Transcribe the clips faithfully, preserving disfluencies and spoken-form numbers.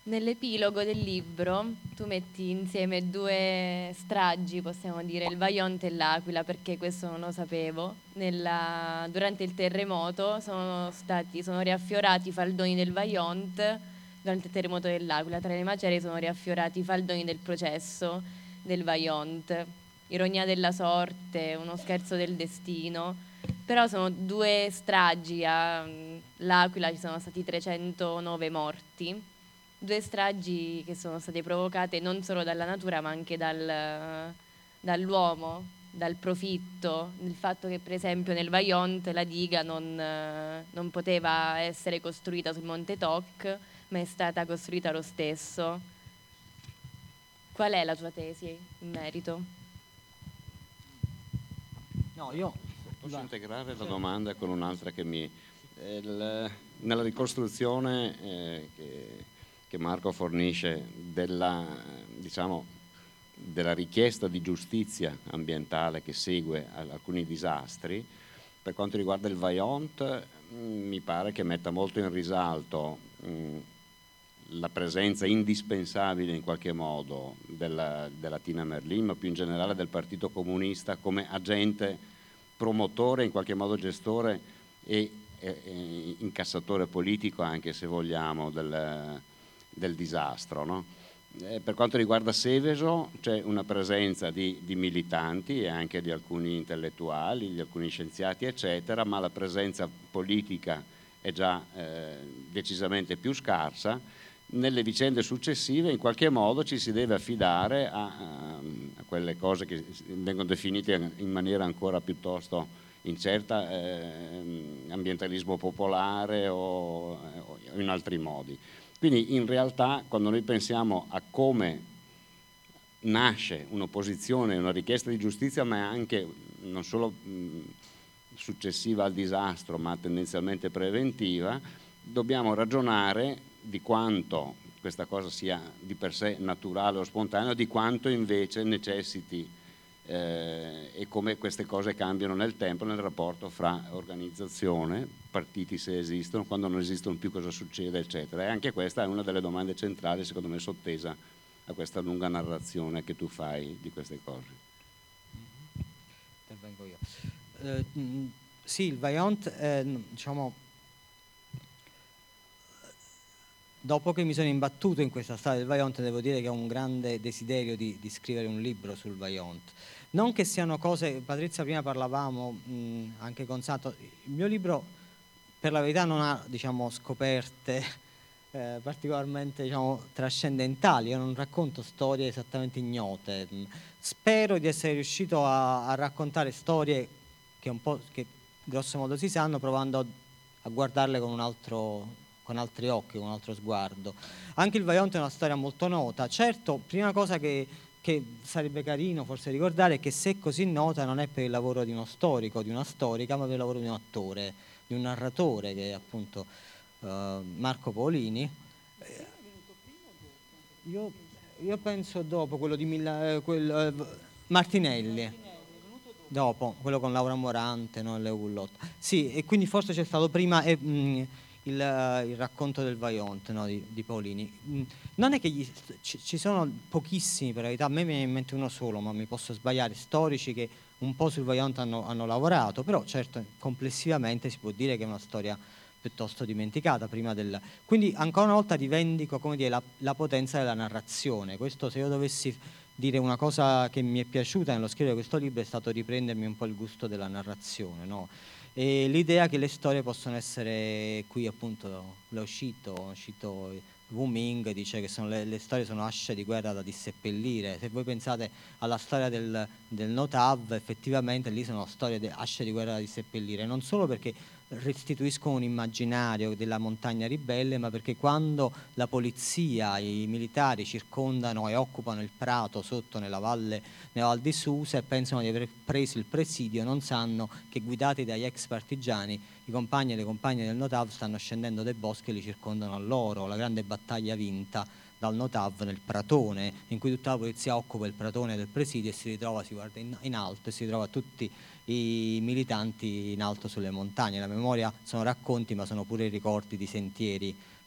Nell'epilogo del libro tu metti insieme due stragi, possiamo dire, il Vajont e l'Aquila, perché questo non lo sapevo. Nella- durante il terremoto sono stati, sono riaffiorati i faldoni del Vajont, durante il terremoto dell'Aquila. Tra le macerie sono riaffiorati i faldoni del processo del Vajont. Ironia della sorte, uno scherzo del destino. Però sono due stragi, all'Aquila ci sono stati trecentonove morti, due stragi che sono state provocate non solo dalla natura ma anche dal- dall'uomo, dal profitto, il fatto che per esempio nel Vajont la diga non, eh, non poteva essere costruita sul Monte Toc, ma è stata costruita lo stesso. Qual è la tua tesi in merito? No, io... Posso va- integrare la domanda con un'altra che mi... eh, il- nella ricostruzione eh, che, che Marco fornisce della, diciamo, della richiesta di giustizia ambientale che segue a- alcuni disastri, per quanto riguarda il Vajont, mh, mi pare che metta molto in risalto mh, la presenza indispensabile in qualche modo della, della Tina Merlin, ma più in generale del Partito Comunista come agente promotore, in qualche modo gestore e, e, e incassatore politico, anche se vogliamo, del, del disastro, no? Eh, per quanto riguarda Seveso c'è una presenza di, di militanti e anche di alcuni intellettuali, di alcuni scienziati eccetera, ma la presenza politica è già eh, decisamente più scarsa. Nelle vicende successive in qualche modo ci si deve affidare a, a, a quelle cose che vengono definite in maniera ancora piuttosto incerta, eh, ambientalismo popolare o, o in altri modi. Quindi in realtà quando noi pensiamo a come nasce un'opposizione, una richiesta di giustizia, ma è anche non solo mh, successiva al disastro, ma tendenzialmente preventiva, dobbiamo ragionare di quanto questa cosa sia di per sé naturale o spontanea, di quanto invece necessiti eh, e come queste cose cambiano nel tempo, nel rapporto fra organizzazione, partiti se esistono, quando non esistono più cosa succede, eccetera. E anche questa è una delle domande centrali, secondo me, sottesa a questa lunga narrazione che tu fai di queste cose. Intervengo io. Eh, mh, sì, il Vajont, eh, diciamo, dopo che mi sono imbattuto in questa storia del Vajont, devo dire che ho un grande desiderio di, di scrivere un libro sul Vajont. Non che siano cose, Patrizia prima parlavamo mh, anche con Santo, il mio libro per la verità non ha, diciamo, scoperte eh, particolarmente, diciamo, trascendentali, io non racconto storie esattamente ignote. Spero di essere riuscito a, a raccontare storie che un po', che grosso modo si sanno, provando a, a guardarle con un altro, con altri occhi, con un altro sguardo. Anche il Vajont è una storia molto nota. Certo, prima cosa che, che sarebbe carino forse ricordare è che se è così nota non è per il lavoro di uno storico, di una storica, ma per il lavoro di un attore, di un narratore che è appunto uh, Marco Paolini. Io, io penso dopo quello di Milla, eh, quel, eh, Martinelli. Dopo, quello con Laura Morante, no? Leo Gullotta. Sì, e quindi forse c'è stato prima eh, mh, il, uh, il racconto del Vajont, no? di, di Paolini. Mh, non è che gli, ci, ci sono pochissimi, per la verità, a me mi viene in mente uno solo, ma mi posso sbagliare, storici che un po' sul Vajont hanno, hanno lavorato, però certo complessivamente si può dire che è una storia piuttosto dimenticata prima del... Quindi ancora una volta rivendico, come dire, la, la potenza della narrazione. Questo, se io dovessi dire una cosa che mi è piaciuta nello scrivere questo libro, è stato riprendermi un po' il gusto della narrazione, no? E l'idea che le storie possono essere, qui appunto l'ho uscito, uscito Wu Ming dice che sono le, le storie sono asce di guerra da disseppellire. Se voi pensate alla storia del, del Notav, effettivamente lì sono storie di asce di guerra da disseppellire, non solo perché restituiscono un immaginario della montagna ribelle, ma perché quando la polizia, i militari circondano e occupano il prato sotto nella valle, nella Val di Susa e pensano di aver preso il presidio, non sanno che guidati dagli ex partigiani i compagni e le compagne del Notav stanno scendendo dai boschi e li circondano a loro, la grande battaglia vinta dal Notav nel pratone, in cui tutta la polizia occupa il pratone del presidio e si ritrova, si guarda in, in alto e si trova tutti i militanti in alto sulle montagne. La memoria sono racconti, ma sono pure ricordi di sentieri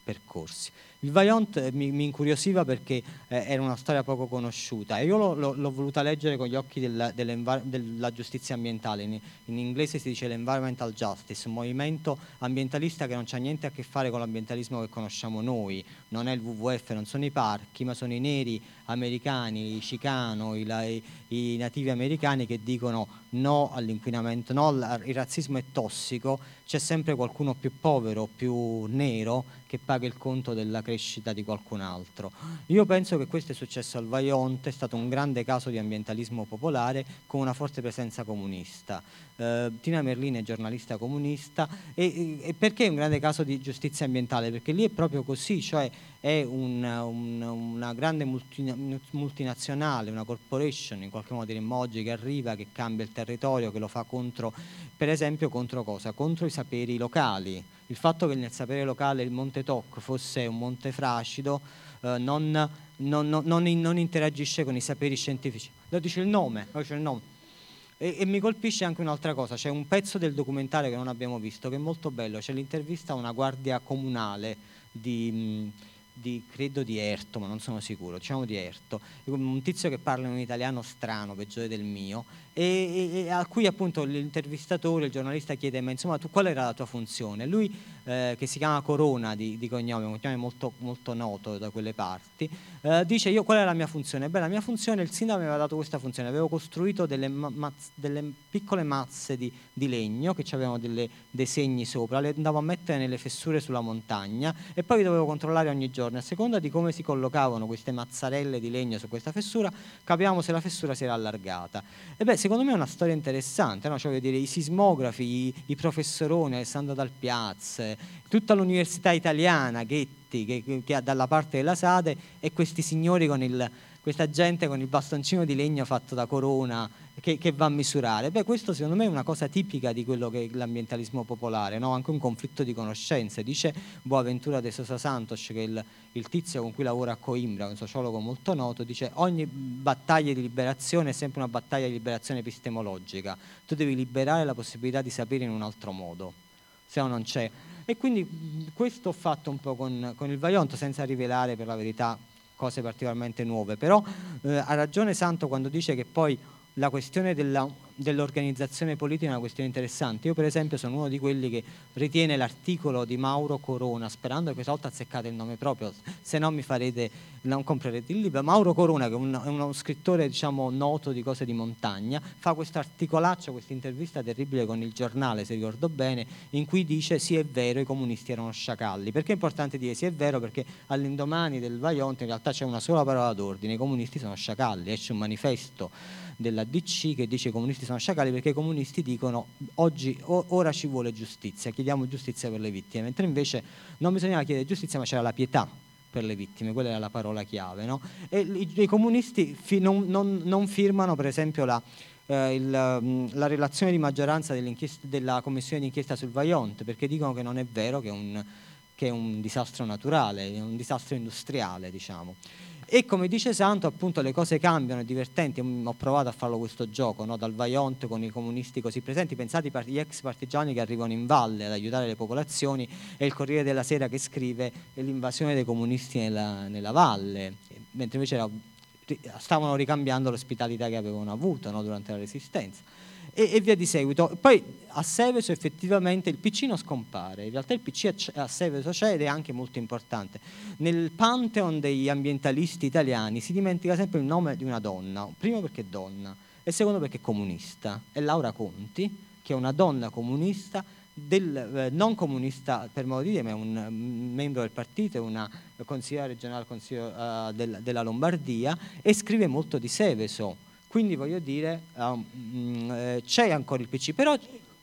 percorsi. Il Vaillant mi, mi incuriosiva perché eh, era una storia poco conosciuta e io l'ho, l'ho, l'ho voluta leggere con gli occhi della, della giustizia ambientale. In, in inglese si dice l'environmental justice, un movimento ambientalista che non c'ha niente a che fare con l'ambientalismo che conosciamo noi, non è il W W F, non sono i parchi, ma sono i neri americani, i Chicano, i, i, i nativi americani che dicono no all'inquinamento, no, il razzismo è tossico, c'è sempre qualcuno più povero, più nero che paga il conto della crescita di qualcun altro. Io penso che questo è successo al Vaillant, è stato un grande caso di ambientalismo popolare con una forte presenza comunista. Eh, Tina Merlin è giornalista comunista e, e perché è un grande caso di giustizia ambientale? Perché lì è proprio così, cioè è un, un, una grande multinazionale, una corporation, in qualche modo diremmo oggi, che arriva, che cambia il territorio, che lo fa contro, per esempio contro cosa? Contro i saperi locali. Il fatto che nel sapere locale il Monte Toc fosse un monte fracido eh, non, non, non, non interagisce con i saperi scientifici. Lo dice il nome, lo dice il nome. E, e mi colpisce anche un'altra cosa, c'è un pezzo del documentario che non abbiamo visto, che è molto bello, c'è l'intervista a una guardia comunale di... Di, credo di Erto, ma non sono sicuro, diciamo di Erto, un tizio che parla in un italiano strano, peggiore del mio, e, e, e a cui appunto l'intervistatore, il giornalista chiede, ma insomma tu qual era la tua funzione? Lui, eh, che si chiama Corona di, di cognome, un cognome molto, molto noto da quelle parti, eh, dice io qual è la mia funzione? Beh, la mia funzione, il sindaco mi aveva dato questa funzione, avevo costruito delle, mazz, delle piccole mazze di, di legno che avevano delle, dei segni sopra, le andavo a mettere nelle fessure sulla montagna e poi dovevo controllare ogni giorno. A seconda di come si collocavano queste mazzarelle di legno su questa fessura, capivamo se la fessura si era allargata. E beh, secondo me è una storia interessante, no? Cioè, voglio dire, i sismografi, i, i professoroni, Alessandro Dal Piaz, tutta l'università italiana, Ghetti, che, che ha dalla parte della Sade, e questi signori con il, questa gente con il bastoncino di legno fatto da Corona, Che, che va a misurare. Beh, questo secondo me è una cosa tipica di quello che è l'ambientalismo popolare, no? Anche un conflitto di conoscenze. Dice Boaventura de Sousa Santos, che il, il tizio con cui lavora a Coimbra, un sociologo molto noto, dice ogni battaglia di liberazione è sempre una battaglia di liberazione epistemologica. Tu devi liberare la possibilità di sapere in un altro modo, se no non c'è. E quindi questo ho fatto un po' con, con il Vaillant, senza rivelare per la verità cose particolarmente nuove, però eh, ha ragione Santo quando dice che poi la questione della, dell'organizzazione politica è una questione interessante. Io per esempio sono uno di quelli che ritiene l'articolo di Mauro Corona, sperando che questa volta azzeccate il nome proprio, se no mi farete, non comprerete il libro. Mauro Corona, che è, un, è uno scrittore diciamo noto di cose di montagna, fa questo articolaccio, questa intervista terribile con il Giornale, se ricordo bene, in cui dice sì è vero i comunisti erano sciacalli. Perché è importante dire sì è vero? Perché all'indomani del Vaillant in realtà c'è una sola parola d'ordine, i comunisti sono sciacalli, esce un manifesto della D C che dice i comunisti sono sciacalli perché i comunisti dicono oggi, o, ora ci vuole giustizia, chiediamo giustizia per le vittime, mentre invece non bisognava chiedere giustizia ma c'era la pietà per le vittime, quella era la parola chiave, no? E i, i comunisti fi, non, non, non firmano per esempio la, eh, il, la relazione di maggioranza della commissione d'inchiesta sul Vaillant perché dicono che non è vero, che è un, che è un disastro naturale, è un disastro industriale, diciamo. E come dice Santo, appunto le cose cambiano, è divertente, ho provato a farlo questo gioco, no? Dal Vaillant con i comunisti così presenti, pensate gli ex partigiani che arrivano in valle ad aiutare le popolazioni e il Corriere della Sera che scrive l'invasione dei comunisti nella, nella valle, mentre invece era, stavano ricambiando l'ospitalità che avevano avuto, no? Durante la Resistenza. E, e via di seguito. Poi a Seveso effettivamente il piccino scompare, in realtà il P C a Seveso c'è ed è anche molto importante. Nel pantheon degli ambientalisti italiani si dimentica sempre il nome di una donna, primo perché è donna e secondo perché è comunista, è Laura Conti, che è una donna comunista, del, eh, non comunista per modo di dire, ma è un um, membro del partito, è una consigliera regionale consiglio, uh, del, della Lombardia e scrive molto di Seveso. Quindi voglio dire, um, eh, c'è ancora il P C, però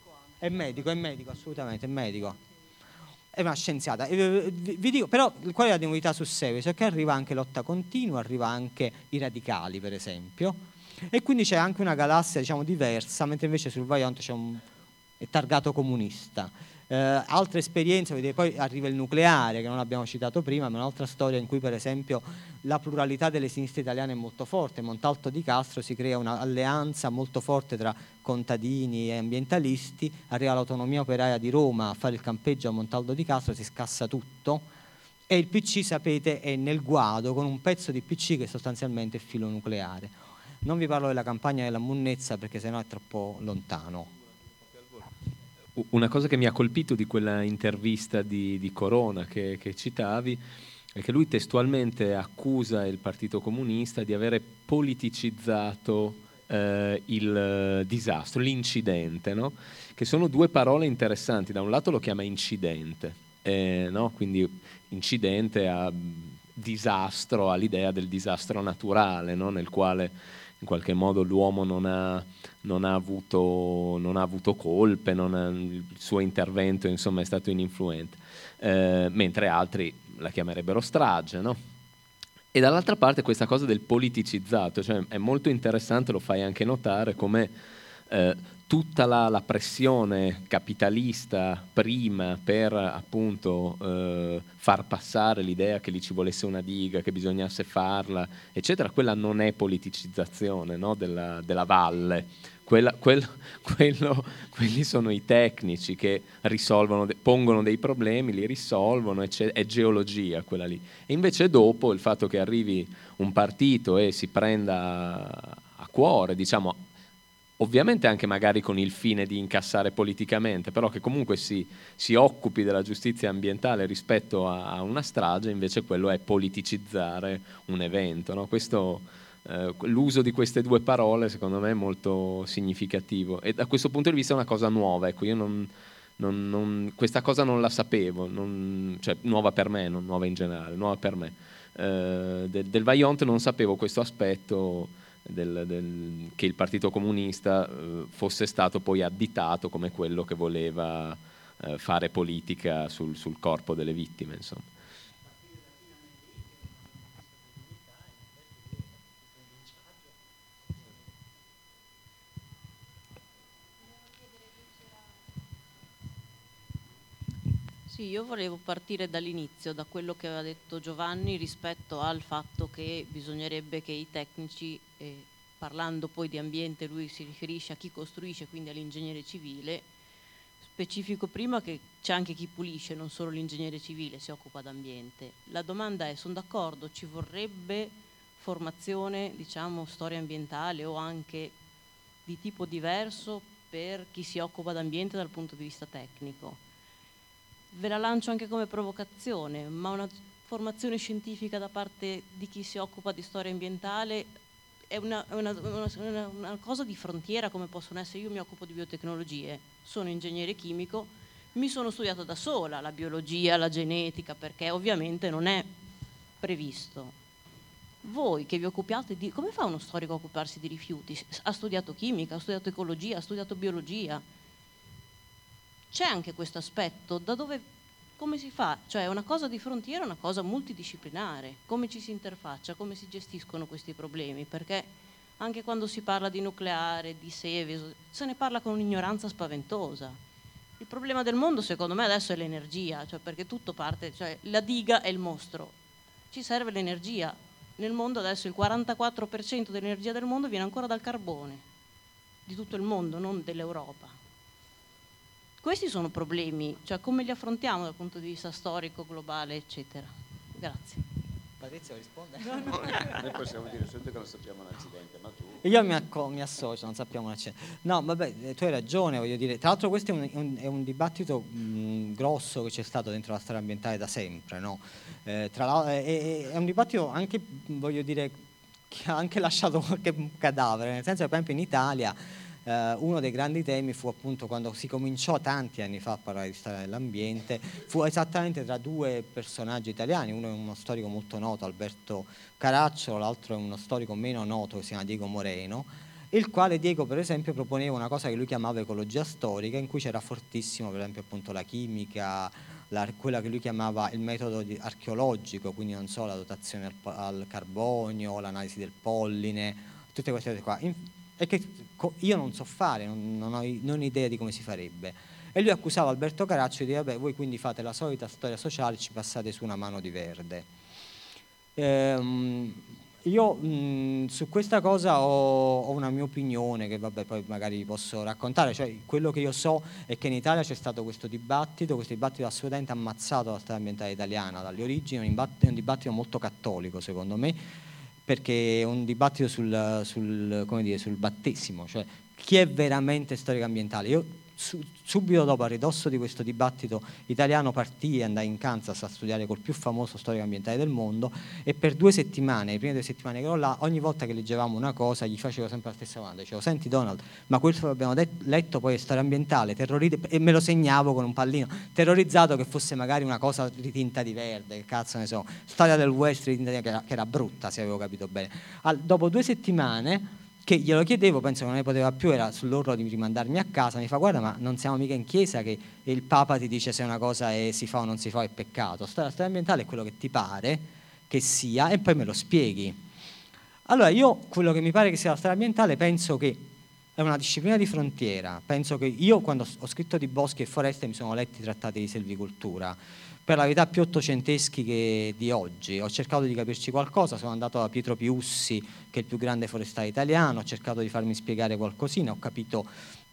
è medico, è medico, assolutamente, è medico. È una scienziata. Eh, vi, vi dico, però qual è la novità su Seveso? È che arriva anche Lotta Continua, arriva anche i radicali, per esempio, e quindi c'è anche una galassia, diciamo, diversa, mentre invece sul Vaillant c'è un è targato comunista. Eh, altre esperienze, vedete, poi arriva il nucleare che non abbiamo citato prima, ma è un'altra storia in cui per esempio la pluralità delle sinistre italiane è molto forte. A Montalto di Castro si crea un'alleanza molto forte tra contadini e ambientalisti, arriva l'autonomia operaia di Roma a fare il campeggio a Montalto di Castro, si scassa tutto, E il P C, sapete, è nel guado con un pezzo di P C che sostanzialmente è filo nucleare. Non vi parlo della campagna della Munnezza perché sennò è troppo lontano. Una cosa che mi ha colpito di quella intervista di, di Corona che, che citavi è che lui testualmente accusa il Partito Comunista di avere politicizzato eh, il disastro, l'incidente, no? Che sono due parole interessanti. Da un lato lo chiama incidente, eh, no? Quindi incidente a disastro, all'idea del disastro naturale, no? Nel quale in qualche modo l'uomo non ha, non ha avuto, non ha avuto colpe, non ha, il suo intervento insomma è stato ininfluente, eh, mentre altri la chiamerebbero strage, no? E dall'altra parte questa cosa del politicizzato, cioè è molto interessante, lo fai anche notare, come eh, tutta la, la pressione capitalista prima per appunto eh, far passare l'idea che lì ci volesse una diga, che bisognasse farla, eccetera, quella non è politicizzazione, no? della, della valle. Quella, quel, quello, quelli sono i tecnici che risolvono, pongono dei problemi, li risolvono, è geologia quella lì. E invece dopo il fatto che arrivi un partito e si prenda a cuore, diciamo, ovviamente anche magari con il fine di incassare politicamente, però che comunque si, si occupi della giustizia ambientale rispetto a, a una strage, invece quello è politicizzare un evento, no? Questo... Uh, l'uso di queste due parole secondo me è molto significativo e da questo punto di vista è una cosa nuova, ecco, io non, non, non, questa cosa non la sapevo, non, cioè nuova per me, non nuova in generale, nuova per me. Uh, del, del Vajont non sapevo questo aspetto del, del, che il Partito Comunista uh, fosse stato poi additato come quello che voleva uh, fare politica sul, sul corpo delle vittime, insomma. Sì, io volevo partire dall'inizio, da quello che aveva detto Giovanni rispetto al fatto che bisognerebbe che i tecnici, eh, parlando poi di ambiente, lui si riferisce a chi costruisce, quindi all'ingegnere civile, specifico prima che c'è anche chi pulisce, non solo l'ingegnere civile si occupa d'ambiente. La domanda è, sono d'accordo, ci vorrebbe formazione, diciamo, storia ambientale o anche di tipo diverso per chi si occupa d'ambiente dal punto di vista tecnico. Ve la lancio anche come provocazione, ma una formazione scientifica da parte di chi si occupa di storia ambientale è una, una, una, una cosa di frontiera come possono essere. Io mi occupo di biotecnologie, sono ingegnere chimico, mi sono studiata da sola la biologia, la genetica, perché ovviamente non è previsto. Voi che vi occupiate di... come fa uno storico a occuparsi di rifiuti? Ha studiato chimica, ha studiato ecologia, ha studiato biologia. C'è anche questo aspetto, da dove, come si fa? Cioè è una cosa di frontiera, una cosa multidisciplinare, come ci si interfaccia, come si gestiscono questi problemi, perché anche quando si parla di nucleare, di Seveso, se ne parla con un'ignoranza spaventosa. Il problema del mondo secondo me adesso è l'energia, cioè perché tutto parte, cioè la diga è il mostro, ci serve l'energia. Nel mondo adesso il quarantaquattro per cento dell'energia del mondo viene ancora dal carbone, di tutto il mondo, non dell'Europa. Questi sono problemi, cioè come li affrontiamo dal punto di vista storico, globale, eccetera. Grazie. Patrizia risponde? No, no. Noi possiamo dire subito che non sappiamo un accidente, ma tu... Io mi, acco- mi associo, non sappiamo un accidente. No, vabbè, tu hai ragione, voglio dire. Tra l'altro questo è un, un, è un dibattito mh, grosso che c'è stato dentro la storia ambientale da sempre, no? Eh, tra l'altro è, è un dibattito anche, voglio dire, che ha anche lasciato qualche cadavere, nel senso che per esempio in Italia Uh, uno dei grandi temi fu appunto quando si cominciò tanti anni fa a parlare di storia dell'ambiente, fu esattamente tra due personaggi italiani, uno è uno storico molto noto, Alberto Caracciolo, l'altro è uno storico meno noto che si chiama Diego Moreno, il quale Diego per esempio proponeva una cosa che lui chiamava ecologia storica, in cui c'era fortissimo per esempio appunto la chimica, la, quella che lui chiamava il metodo di, archeologico, quindi non so, la dotazione al, al carbonio, l'analisi del polline, tutte queste cose qua. In, e che io non so fare, non, non ho non ho idea di come si farebbe. E lui accusava Alberto Caracciolo di dire, vabbè, voi quindi fate la solita storia sociale, ci passate su una mano di verde. Ehm, io mh, su questa cosa ho, ho una mia opinione che vabbè poi magari posso raccontare, cioè quello che io so è che in Italia c'è stato questo dibattito, questo dibattito ha assolutamente ammazzato la storia ambientale italiana dalle origini, è un, è un dibattito molto cattolico secondo me, perché è un dibattito sul, sul, come dire, sul battesimo, cioè chi è veramente storico ambientale. Io su, subito dopo, a ridosso di questo dibattito italiano, partii e andai in Kansas a studiare col più famoso storico ambientale del mondo, e per due settimane, le prime due settimane che ero là, ogni volta che leggevamo una cosa gli facevo sempre la stessa domanda, dicevo: senti Donald, ma questo che abbiamo detto, letto poi è storia ambientale, terrorizzato, e me lo segnavo con un pallino, terrorizzato che fosse magari una cosa ritinta di verde, che cazzo ne so, storia del West ritinta di, che, era, che era brutta, se avevo capito bene. Al, dopo due settimane che glielo chiedevo, penso che non ne poteva più, era sull'orlo di rimandarmi a casa, mi fa: guarda, ma non siamo mica in chiesa che il Papa ti dice se una cosa è, si fa o non si fa è peccato, la storia ambientale è quello che ti pare che sia e poi me lo spieghi. Allora io quello che mi pare che sia la storia ambientale penso che è una disciplina di frontiera, penso che io quando ho scritto di boschi e foreste mi sono letti i trattati di selvicoltura, per la verità più ottocenteschi che di oggi, ho cercato di capirci qualcosa, sono andato da Pietro Piussi che è il più grande forestale italiano, ho cercato di farmi spiegare qualcosina, ho capito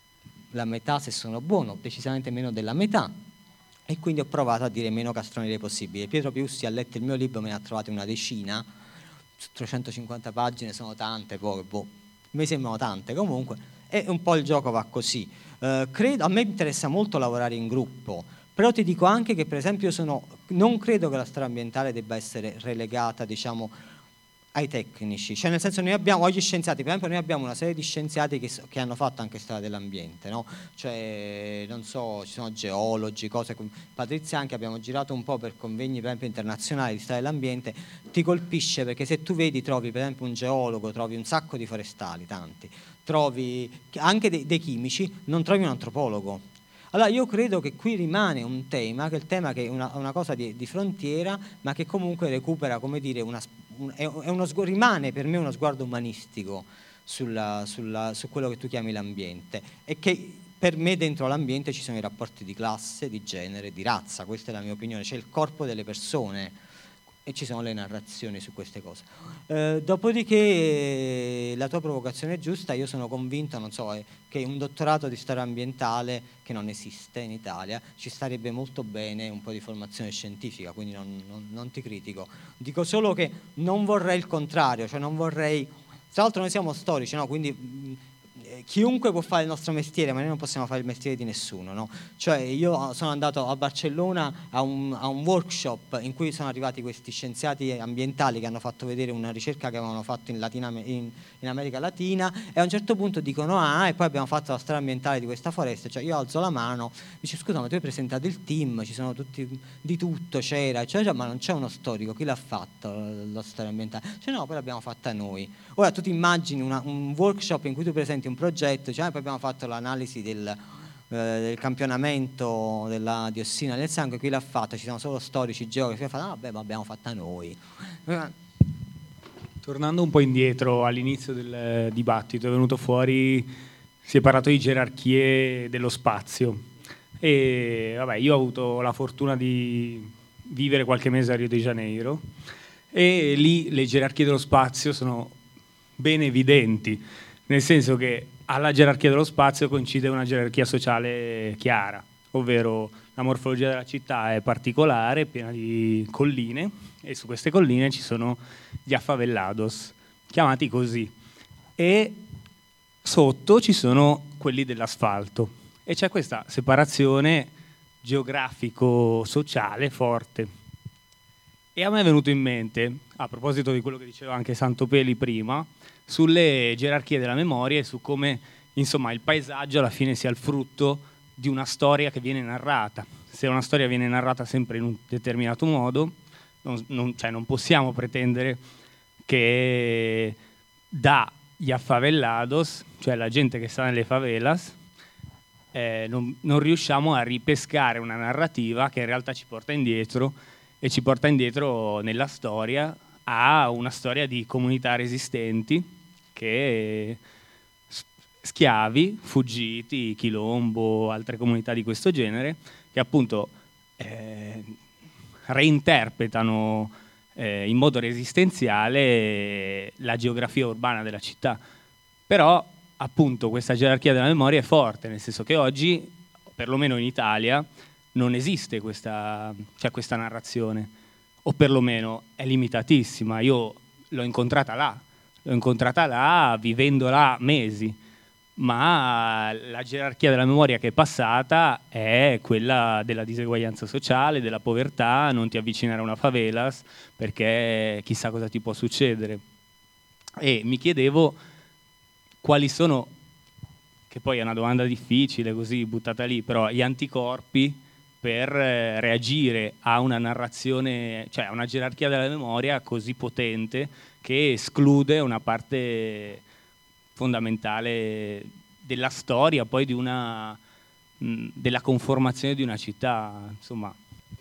la metà se sono buono, decisamente meno della metà, e quindi ho provato a dire meno castronerie possibile. Pietro Piussi ha letto il mio libro, me ne ha trovate una decina, trecentocinquanta pagine sono tante, poche, boh, mi sembrano tante comunque, e un po' il gioco va così. Uh, credo, a me interessa molto lavorare in gruppo, però ti dico anche che per esempio io sono, non credo che la storia ambientale debba essere relegata, diciamo, ai tecnici, cioè nel senso noi abbiamo oggi scienziati, per esempio noi abbiamo una serie di scienziati che, che hanno fatto anche storia dell'ambiente, no? Cioè non so, ci sono geologi, cose come Patrizia, anche abbiamo girato un po' per convegni per esempio internazionali di storia dell'ambiente, ti colpisce perché se tu vedi, trovi per esempio un geologo, trovi un sacco di forestali, tanti, trovi anche dei, dei chimici, non trovi un antropologo. Allora io credo che qui rimane un tema, che è il tema che è una, una cosa di, di frontiera, ma che comunque recupera, come dire, una, un, è uno, rimane per me uno sguardo umanistico sulla, sulla, su quello che tu chiami l'ambiente, e che per me dentro l'ambiente ci sono i rapporti di classe, di genere, di razza, questa è la mia opinione, c'è il corpo delle persone e ci sono le narrazioni su queste cose. Eh, dopodiché eh, la tua provocazione è giusta, io sono convinto, non so, eh, che un dottorato di storia ambientale, che non esiste in Italia, ci starebbe molto bene un po' di formazione scientifica, quindi non, non, non ti critico. Dico solo che non vorrei il contrario, cioè non vorrei... Tra l'altro noi siamo storici, no? Quindi mh, chiunque può fare il nostro mestiere, ma noi non possiamo fare il mestiere di nessuno, no? Cioè io sono andato a Barcellona a un, a un workshop in cui sono arrivati questi scienziati ambientali che hanno fatto vedere una ricerca che avevano fatto in, Latina, in, in America Latina, e a un certo punto dicono: ah, e poi abbiamo fatto la storia ambientale di questa foresta. Cioè io alzo la mano, dice: scusa, ma tu hai presentato il team, ci sono tutti di tutto, c'era, cioè, ma non c'è uno storico, chi l'ha fatto la storia ambientale? Cioè no, poi l'abbiamo fatta noi. Ora tu ti immagini una, un workshop in cui tu presenti un progetto, cioè poi abbiamo fatto l'analisi del, eh, del campionamento della diossina nel sangue, qui l'ha fatto, ci sono solo storici, geografi, e fanno: ah, vabbè, ma abbiamo fatta noi. Tornando un po' indietro all'inizio del dibattito, è venuto fuori, si è parlato di gerarchie dello spazio, e vabbè, io ho avuto la fortuna di vivere qualche mese a Rio de Janeiro, e lì le gerarchie dello spazio sono ben evidenti, nel senso che alla gerarchia dello spazio coincide una gerarchia sociale chiara, ovvero la morfologia della città è particolare, piena di colline, e su queste colline ci sono gli affavellados, chiamati così, e sotto ci sono quelli dell'asfalto, e c'è questa separazione geografico-sociale forte. E a me è venuto in mente, a proposito di quello che diceva anche Santopeli prima, sulle gerarchie della memoria e su come, insomma, il paesaggio alla fine sia il frutto di una storia che viene narrata. Se una storia viene narrata sempre in un determinato modo, non, non, cioè non possiamo pretendere che dagli affavellados, cioè la gente che sta nelle favelas, eh, non, non riusciamo a ripescare una narrativa che in realtà ci porta indietro, e ci porta indietro nella storia a una storia di comunità resistenti, che schiavi, fuggiti, Chilombo, altre comunità di questo genere, che appunto eh, reinterpretano eh, in modo resistenziale la geografia urbana della città. Però appunto questa gerarchia della memoria è forte, nel senso che oggi, perlomeno in Italia, non esiste questa, cioè questa narrazione, o perlomeno è limitatissima. Io l'ho incontrata là, l'ho incontrata là vivendo là mesi, ma la gerarchia della memoria che è passata è quella della diseguaglianza sociale, della povertà, non ti avvicinare a una favelas perché chissà cosa ti può succedere. E mi chiedevo quali sono, che poi è una domanda difficile così buttata lì, però gli anticorpi per eh, reagire a una narrazione, cioè a una gerarchia della memoria così potente che esclude una parte fondamentale della storia, poi di una mh, della conformazione di una città, insomma.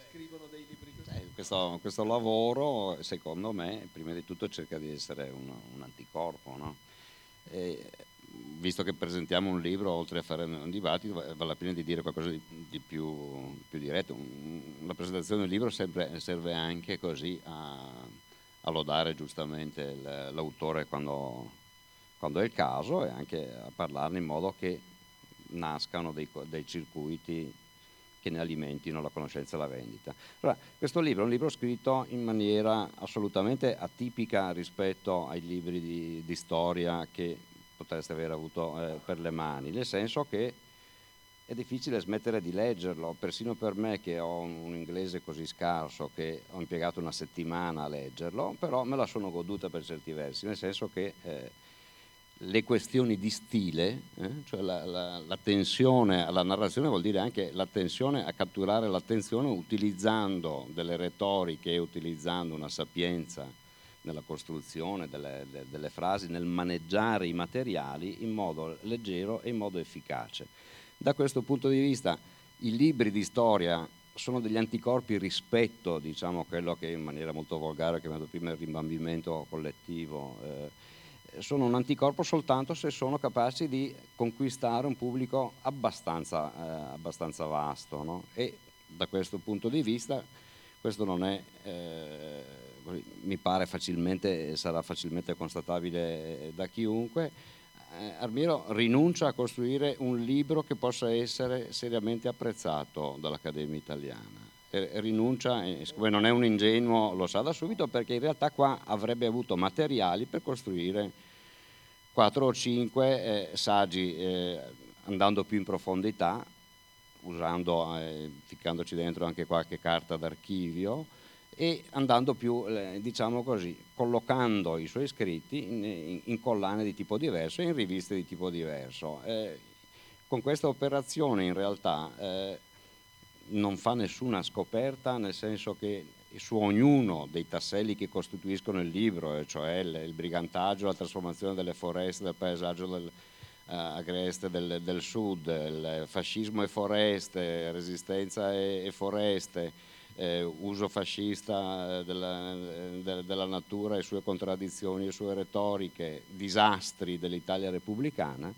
Eh, questo, questo lavoro, secondo me, prima di tutto cerca di essere un, un anticorpo, no? E, visto che presentiamo un libro, oltre a fare un dibattito, vale la pena di dire qualcosa di, di più, più diretto. La presentazione del libro serve, serve anche così a, a lodare giustamente l'autore quando, quando è il caso, e anche a parlarne in modo che nascano dei, dei circuiti che ne alimentino la conoscenza e la vendita. Allora, questo libro è un libro scritto in maniera assolutamente atipica rispetto ai libri di, di storia che potreste aver avuto eh, per le mani, nel senso che è difficile smettere di leggerlo, persino per me che ho un, un inglese così scarso che ho impiegato una settimana a leggerlo, però me la sono goduta per certi versi, nel senso che eh, le questioni di stile, eh, cioè la, la, la tensione alla narrazione vuol dire anche l'attenzione a catturare l'attenzione utilizzando delle retoriche e utilizzando una sapienza nella costruzione delle, de, delle frasi, nel maneggiare i materiali in modo leggero e in modo efficace. Da questo punto di vista i libri di storia sono degli anticorpi rispetto, diciamo, quello che in maniera molto volgare ho chiamato prima il rimbambimento collettivo, eh, sono un anticorpo soltanto se sono capaci di conquistare un pubblico abbastanza, eh, abbastanza vasto, no? E da questo punto di vista questo non è, eh, mi pare facilmente, sarà facilmente constatabile da chiunque. eh, Armiro rinuncia a costruire un libro che possa essere seriamente apprezzato dall'Accademia Italiana. E rinuncia, e siccome non è un ingenuo lo sa da subito, perché in realtà qua avrebbe avuto materiali per costruire quattro o cinque eh, saggi eh, andando più in profondità, usando, eh, ficcandoci dentro anche qualche carta d'archivio e andando più, eh, diciamo così, collocando i suoi scritti in, in, in collane di tipo diverso e in riviste di tipo diverso. Eh, con questa operazione in realtà eh, non fa nessuna scoperta, nel senso che su ognuno dei tasselli che costituiscono il libro, cioè il, il brigantaggio, la trasformazione delle foreste, del paesaggio del, uh, agreste del, del sud, il fascismo e foreste, resistenza e, e foreste, eh, uso fascista della, de, della natura e sue contraddizioni e sue retoriche, disastri dell'Italia repubblicana,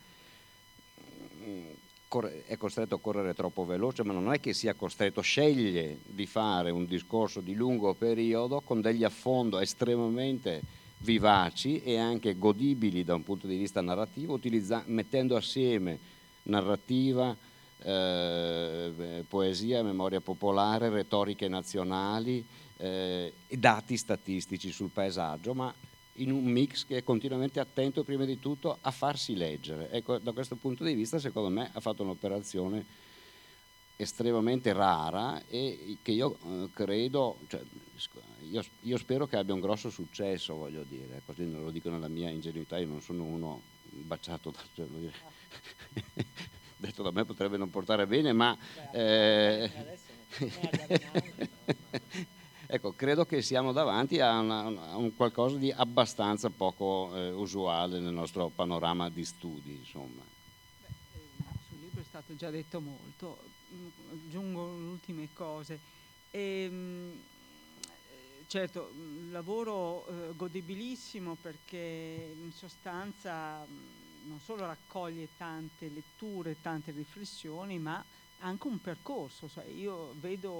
è costretto a correre troppo veloce, ma non è che sia costretto, sceglie di fare un discorso di lungo periodo con degli affondo estremamente vivaci e anche godibili da un punto di vista narrativo, mettendo assieme narrativa, eh, poesia, memoria popolare, retoriche nazionali eh, e dati statistici sul paesaggio, ma in un mix che è continuamente attento prima di tutto a farsi leggere. Ecco, da questo punto di vista secondo me ha fatto un'operazione estremamente rara e che io eh, credo, cioè, io, io spero che abbia un grosso successo, voglio dire, così non lo dico nella mia ingenuità, io non sono uno baciato da, cioè, voglio dire, detto da me potrebbe non portare bene, ma eh, ecco, credo che siamo davanti a, una, a un qualcosa di abbastanza poco eh, usuale nel nostro panorama di studi, insomma. Beh, sul libro è stato già detto molto, aggiungo le ultime cose. E, certo, un lavoro eh, godibilissimo perché in sostanza non solo raccoglie tante letture, tante riflessioni, ma anche un percorso. Cioè, io vedo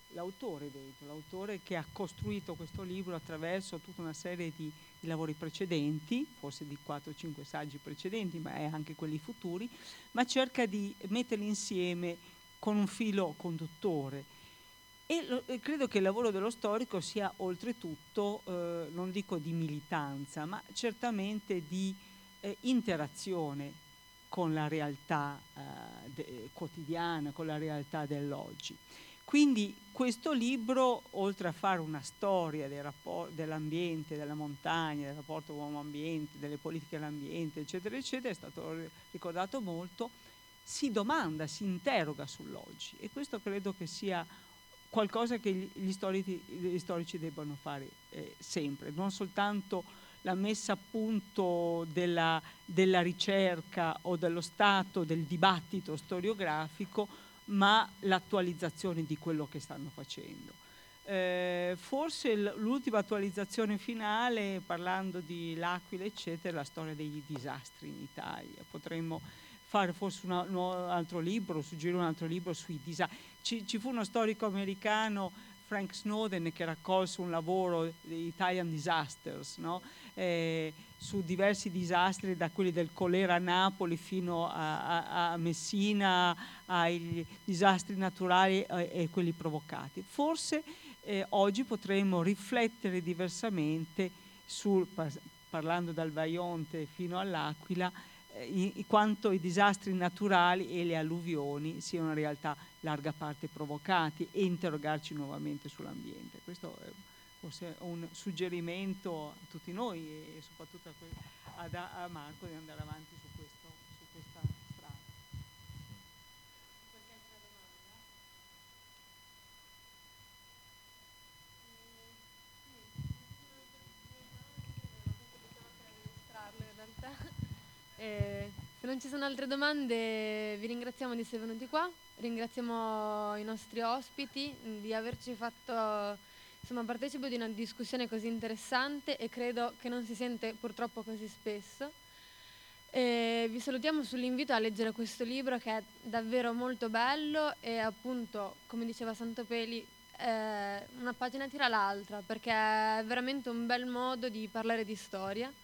l'autore dentro, l'autore che ha costruito questo libro attraverso tutta una serie di, di lavori precedenti, forse di quattro cinque saggi precedenti, ma è anche quelli futuri, ma cerca di metterli insieme con un filo conduttore. E, lo, e credo che il lavoro dello storico sia oltretutto, eh, non dico di militanza, ma certamente di eh, interazione con la realtà eh, de, quotidiana, con la realtà dell'oggi. Quindi questo libro, oltre a fare una storia dell'ambiente, della montagna, del rapporto uomo-ambiente, delle politiche dell'ambiente, eccetera, eccetera, è stato ricordato molto, si domanda, si interroga sull'oggi, e questo credo che sia qualcosa che gli storici, gli storici debbano fare eh, sempre, non soltanto la messa a punto della, della ricerca o dello stato del dibattito storiografico, ma l'attualizzazione di quello che stanno facendo. Eh, forse l'ultima attualizzazione finale, parlando di L'Aquila eccetera, è la storia dei disastri in Italia. Potremmo fare forse una, un altro libro, suggerire un altro libro sui disastri. Ci, ci fu uno storico americano, Frank Snowden, che raccolse un lavoro di Italian Disasters, no? eh, su diversi disastri, da quelli del colera a Napoli fino a, a, a Messina, ai disastri naturali e, e quelli provocati. Forse eh, oggi potremmo riflettere diversamente, sul, parlando dal Vaionte fino all'Aquila, in, in quanto i disastri naturali e le alluvioni siano in realtà larga parte provocati, e interrogarci nuovamente sull'ambiente. Questo è forse un suggerimento a tutti noi e soprattutto a, a, a Marco, di andare avanti su, questo, su questa strada. Qualche altra domanda? Eh, se non ci sono altre domande, vi ringraziamo di essere venuti qua, ringraziamo i nostri ospiti di averci fatto, insomma, partecipo di una discussione così interessante, e credo che non si sente purtroppo così spesso. E vi salutiamo sull'invito a leggere questo libro, che è davvero molto bello, e appunto, come diceva Santopeli, eh, una pagina tira l'altra, perché è veramente un bel modo di parlare di storia.